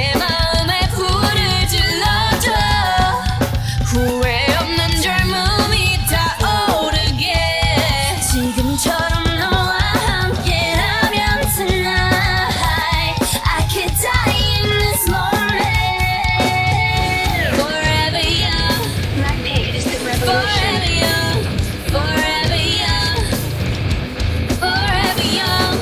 내 마음에 불을 질러줘 후회 없는 젊음이 타오르게 지금처럼 너와 함께라면 tonight I could die in this moment Forever young Blackpink is the revolution. Forever young Forever young Forever young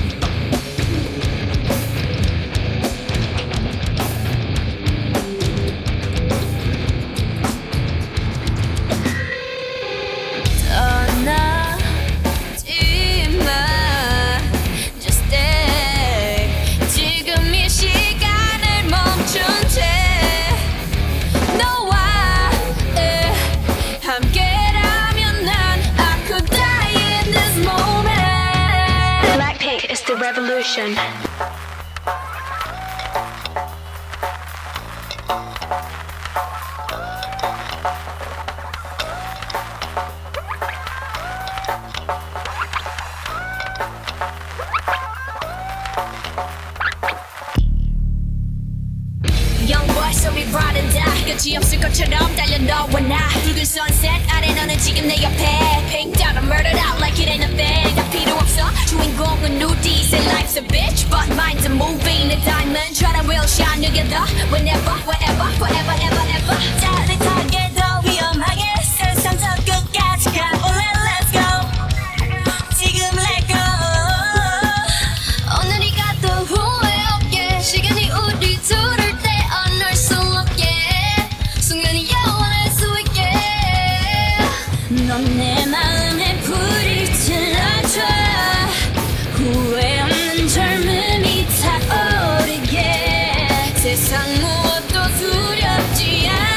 떠나지 마 Just stay 지금 이 시간을 멈춘 채 너와 함께라면 난 I could die in this moment Blackpink is the revolution. Young boy so we bright and die 끝이 없을 것처럼 달려 너와 나 붉은 sunset 아래 너는 지금 내 옆에 Pinked out and murdered out like it ain't a thing 다 필요 없어 주인공은 누디 Say life's a bitch but mine's a movie 내 diamond try to real shine together Whenever wherever forever ever ever 짜릿하게 더 위험하게 세상 저 끝까지 가볼래 Let's go 지금 let go 오늘이 가도 후회 없게 시간이 우리 둘을 떼어놓을 수 없게 순간이 영원할 수 있게 넌 내 마음에 불을 질러줘 후회 없는 젊음이 타오르게 세상 무엇도 두렵지 않아